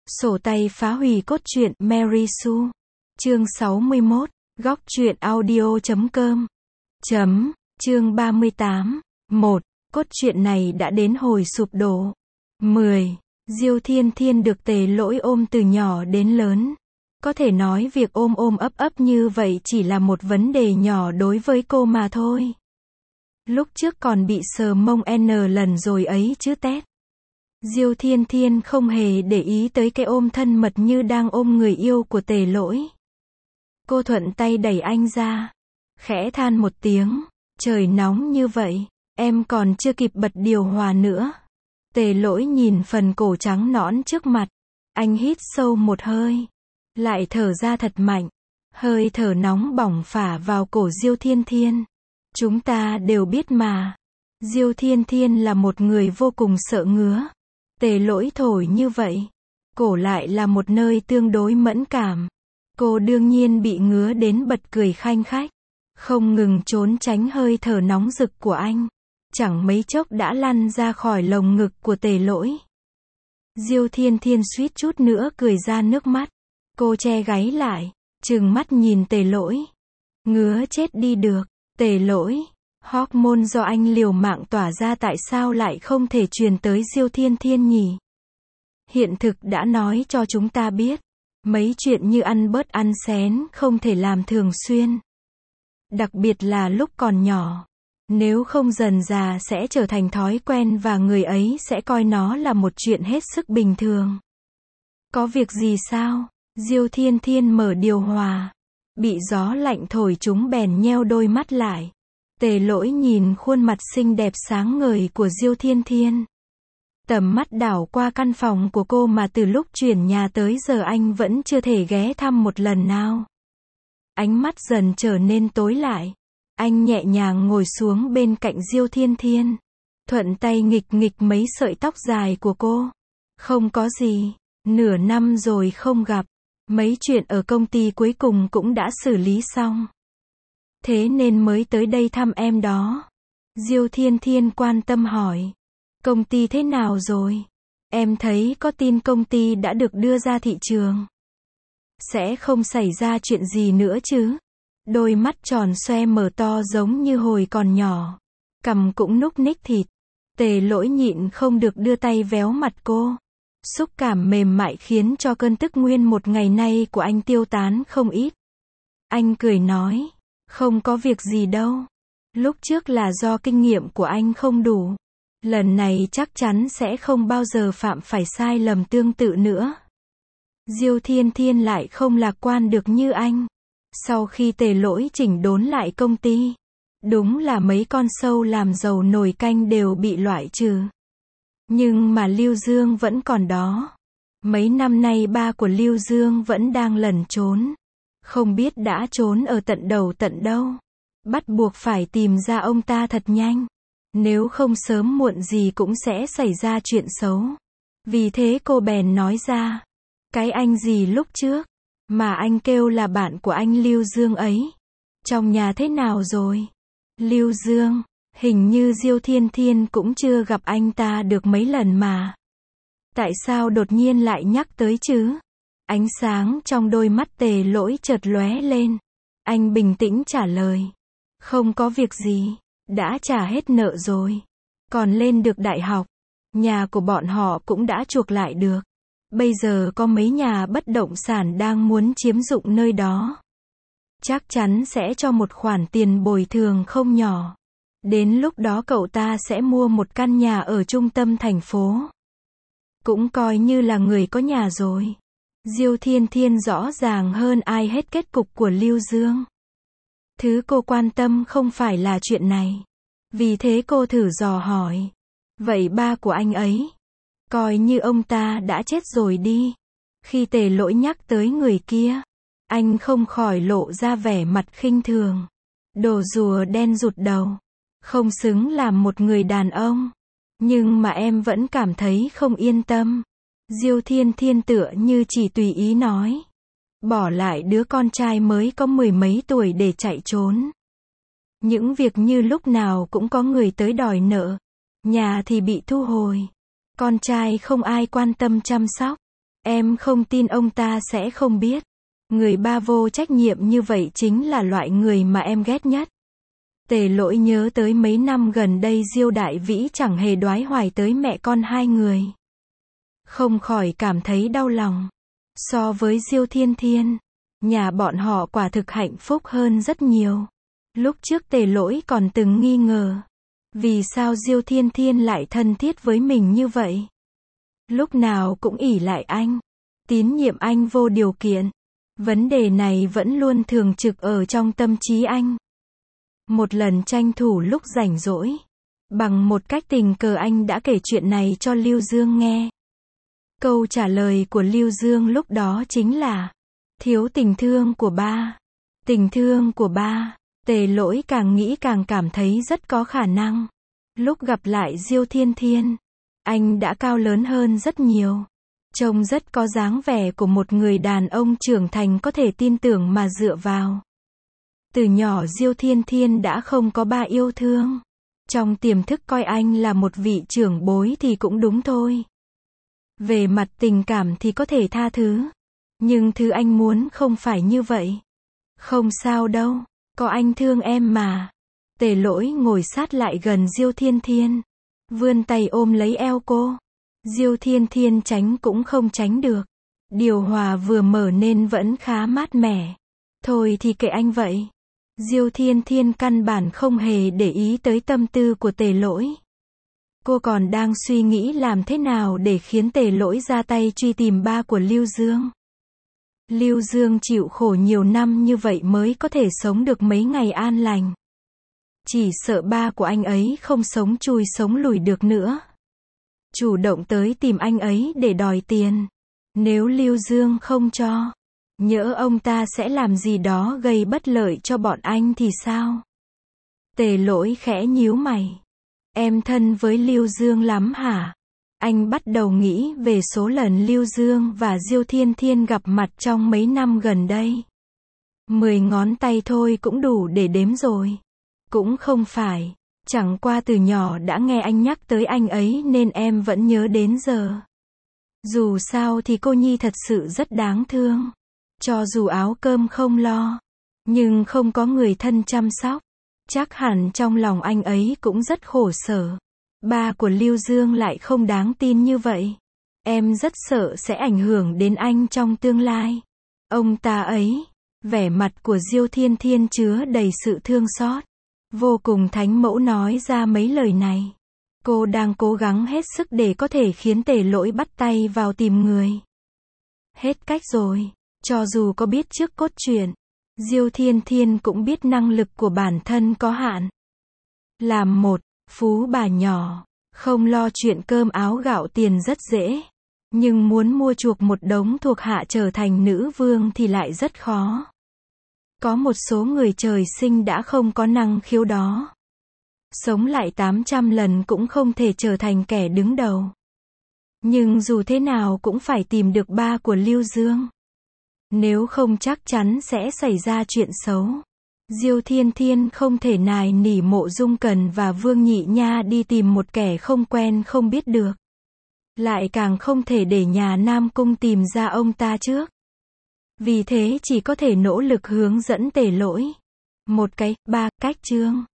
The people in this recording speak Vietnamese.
Sổ tay phá hủy cốt truyện Mary Sue. Chương 61. Góc truyện audio.com. Chương 38. 1. Cốt truyện này đã đến hồi sụp đổ. 10. Diêu Thiên Thiên được Tề Lỗi ôm từ nhỏ đến lớn. Có thể nói việc ôm ôm ấp ấp như vậy chỉ là một vấn đề nhỏ đối với cô mà thôi. Lúc trước còn bị sờ mông N lần rồi ấy chứ tét. Diêu Thiên Thiên không hề để ý tới cái ôm thân mật như đang ôm người yêu của Tề Lỗi. Cô thuận tay đẩy anh ra, khẽ than một tiếng, trời nóng như vậy, em còn chưa kịp bật điều hòa nữa. Tề Lỗi nhìn phần cổ trắng nõn trước mặt, anh hít sâu một hơi, lại thở ra thật mạnh, hơi thở nóng bỏng phả vào cổ Diêu Thiên Thiên. Chúng ta đều biết mà, Diêu Thiên Thiên là một người vô cùng sợ ngứa. Tề Lỗi thổi như vậy, cổ lại là một nơi tương đối mẫn cảm. Cô đương nhiên bị ngứa đến bật cười khanh khách, không ngừng trốn tránh hơi thở nóng rực của anh. Chẳng mấy chốc đã lăn ra khỏi lồng ngực của Tề Lỗi. Diêu Thiên Thiên suýt chút nữa cười ra nước mắt. Cô che gáy lại, trừng mắt nhìn Tề Lỗi. Ngứa chết đi được, Tề Lỗi. Hormone do anh liều mạng tỏa ra tại sao lại không thể truyền tới Diêu Thiên Thiên nhỉ? Hiện thực đã nói cho chúng ta biết, mấy chuyện như ăn bớt ăn xén không thể làm thường xuyên. Đặc biệt là lúc còn nhỏ. Nếu không dần dà sẽ trở thành thói quen và người ấy sẽ coi nó là một chuyện hết sức bình thường. Có việc gì sao? Diêu Thiên Thiên mở điều hòa. Bị gió lạnh thổi chúng bèn nheo đôi mắt lại. Tề Lỗi nhìn khuôn mặt xinh đẹp sáng ngời của Diêu Thiên Thiên. Tầm mắt đảo qua căn phòng của cô mà từ lúc chuyển nhà tới giờ anh vẫn chưa thể ghé thăm một lần nào. Ánh mắt dần trở nên tối lại. Anh nhẹ nhàng ngồi xuống bên cạnh Diêu Thiên Thiên. Thuận tay nghịch nghịch mấy sợi tóc dài của cô. Không có gì. Nửa năm rồi không gặp. Mấy chuyện ở công ty cuối cùng cũng đã xử lý xong. Thế nên mới tới đây thăm em đó. Diêu Thiên Thiên quan tâm hỏi. Công ty thế nào rồi? Em thấy có tin công ty đã được đưa ra thị trường. Sẽ không xảy ra chuyện gì nữa chứ? Đôi mắt tròn xoe mở to giống như hồi còn nhỏ. Cằm cũng núc ních thịt. Tề Lỗi nhịn không được đưa tay véo mặt cô. Xúc cảm mềm mại khiến cho cơn tức nguyên một ngày nay của anh tiêu tán không ít. Anh cười nói. Không có việc gì đâu. Lúc trước là do kinh nghiệm của anh không đủ. Lần này chắc chắn sẽ không bao giờ phạm phải sai lầm tương tự nữa. Diêu Thiên Thiên lại không lạc quan được như anh. Sau khi Tề Lỗi chỉnh đốn lại công ty, đúng là mấy con sâu làm dầu nồi canh đều bị loại trừ. Nhưng mà Lưu Dương vẫn còn đó. Mấy năm nay ba của Lưu Dương vẫn đang lẩn trốn. Không biết đã trốn ở tận đầu tận đâu. Bắt buộc phải tìm ra ông ta thật nhanh. Nếu không sớm muộn gì cũng sẽ xảy ra chuyện xấu. Vì thế cô bèn nói ra. Cái anh gì lúc trước mà anh kêu là bạn của anh Lưu Dương ấy. Trong nhà thế nào rồi? Lưu Dương, hình như Diêu Thiên Thiên cũng chưa gặp anh ta được mấy lần mà. Tại sao đột nhiên lại nhắc tới chứ? Ánh sáng trong đôi mắt Tề Lỗi chợt lóe lên. Anh bình tĩnh trả lời. Không có việc gì, đã trả hết nợ rồi. Còn lên được đại học, nhà của bọn họ cũng đã chuộc lại được. Bây giờ có mấy nhà bất động sản đang muốn chiếm dụng nơi đó. Chắc chắn sẽ cho một khoản tiền bồi thường không nhỏ. Đến lúc đó cậu ta sẽ mua một căn nhà ở trung tâm thành phố. Cũng coi như là người có nhà rồi. Diêu Thiên Thiên rõ ràng hơn ai hết kết cục của Lưu Dương. Thứ cô quan tâm không phải là chuyện này. Vì thế cô thử dò hỏi. Vậy ba của anh ấy? Coi như ông ta đã chết rồi đi. Khi Tề Lỗi nhắc tới người kia, anh không khỏi lộ ra vẻ mặt khinh thường. Đồ rùa đen rụt đầu. Không xứng làm một người đàn ông. Nhưng mà em vẫn cảm thấy không yên tâm. Diêu Thiên Thiên tựa như chỉ tùy ý nói. Bỏ lại đứa con trai mới có mười mấy tuổi để chạy trốn. Những việc như lúc nào cũng có người tới đòi nợ. Nhà thì bị thu hồi. Con trai không ai quan tâm chăm sóc. Em không tin ông ta sẽ không biết. Người ba vô trách nhiệm như vậy chính là loại người mà em ghét nhất. Tề Lỗi nhớ tới mấy năm gần đây Diêu Đại Vĩ chẳng hề đoái hoài tới mẹ con hai người. Không khỏi cảm thấy đau lòng. So với Diêu Thiên Thiên, nhà bọn họ quả thực hạnh phúc hơn rất nhiều. Lúc trước Tề Lỗi còn từng nghi ngờ, vì sao Diêu Thiên Thiên lại thân thiết với mình như vậy? Lúc nào cũng ỷ lại anh, tín nhiệm anh vô điều kiện. Vấn đề này vẫn luôn thường trực ở trong tâm trí anh. Một lần tranh thủ lúc rảnh rỗi, bằng một cách tình cờ anh đã kể chuyện này cho Lưu Dương nghe. Câu trả lời của Lưu Dương lúc đó chính là thiếu tình thương của ba. Tình thương của ba. Tề Lỗi càng nghĩ càng cảm thấy rất có khả năng. Lúc gặp lại Diêu Thiên Thiên, anh đã cao lớn hơn rất nhiều. Trông rất có dáng vẻ của một người đàn ông trưởng thành có thể tin tưởng mà dựa vào. Từ nhỏ Diêu Thiên Thiên đã không có ba yêu thương. Trong tiềm thức coi anh là một vị trưởng bối thì cũng đúng thôi. Về mặt tình cảm thì có thể tha thứ. Nhưng thứ anh muốn không phải như vậy. Không sao đâu, có anh thương em mà. Tề Lỗi ngồi sát lại gần Diêu Thiên Thiên, vươn tay ôm lấy eo cô. Diêu Thiên Thiên tránh cũng không tránh được. Điều hòa vừa mở nên vẫn khá mát mẻ. Thôi thì kệ anh vậy. Diêu Thiên Thiên căn bản không hề để ý tới tâm tư của Tề Lỗi. Cô còn đang suy nghĩ làm thế nào để khiến Tề Lỗi ra tay truy tìm ba của Lưu Dương. Lưu Dương chịu khổ nhiều năm như vậy mới có thể sống được mấy ngày an lành. Chỉ sợ ba của anh ấy không sống chui sống lùi được nữa. Chủ động tới tìm anh ấy để đòi tiền. Nếu Lưu Dương không cho, nhỡ ông ta sẽ làm gì đó gây bất lợi cho bọn anh thì sao? Tề Lỗi khẽ nhíu mày. Em thân với Lưu Dương lắm hả? Anh bắt đầu nghĩ về số lần Lưu Dương và Diêu Thiên Thiên gặp mặt trong mấy năm gần đây. 10 ngón tay thôi cũng đủ để đếm rồi. Cũng không phải. Chẳng qua từ nhỏ đã nghe anh nhắc tới anh ấy nên em vẫn nhớ đến giờ. Dù sao thì cô Nhi thật sự rất đáng thương. Cho dù áo cơm không lo, nhưng không có người thân chăm sóc. Chắc hẳn trong lòng anh ấy cũng rất khổ sở. Ba của Lưu Dương lại không đáng tin như vậy. Em rất sợ sẽ ảnh hưởng đến anh trong tương lai. Ông ta ấy, vẻ mặt của Diêu Thiên Thiên chứa đầy sự thương xót. Vô cùng thánh mẫu nói ra mấy lời này. Cô đang cố gắng hết sức để có thể khiến Tề Lỗi bắt tay vào tìm người. Hết cách rồi. Cho dù có biết trước cốt truyện, Diêu Thiên Thiên cũng biết năng lực của bản thân có hạn. Làm một phú bà nhỏ, không lo chuyện cơm áo gạo tiền rất dễ. Nhưng muốn mua chuộc một đống thuộc hạ trở thành nữ vương thì lại rất khó. Có một số người trời sinh đã không có năng khiếu đó. Sống lại 800 lần cũng không thể trở thành kẻ đứng đầu. Nhưng dù thế nào cũng phải tìm được ba của Lưu Dương. Nếu không chắc chắn sẽ xảy ra chuyện xấu. Diêu Thiên Thiên không thể nài nỉ Mộ Dung Cần và Vương Nhị Nha đi tìm một kẻ không quen không biết được. Lại càng không thể để nhà Nam Cung tìm ra ông ta trước. Vì thế chỉ có thể nỗ lực hướng dẫn Tề Lỗi. Một cái, ba cách chương.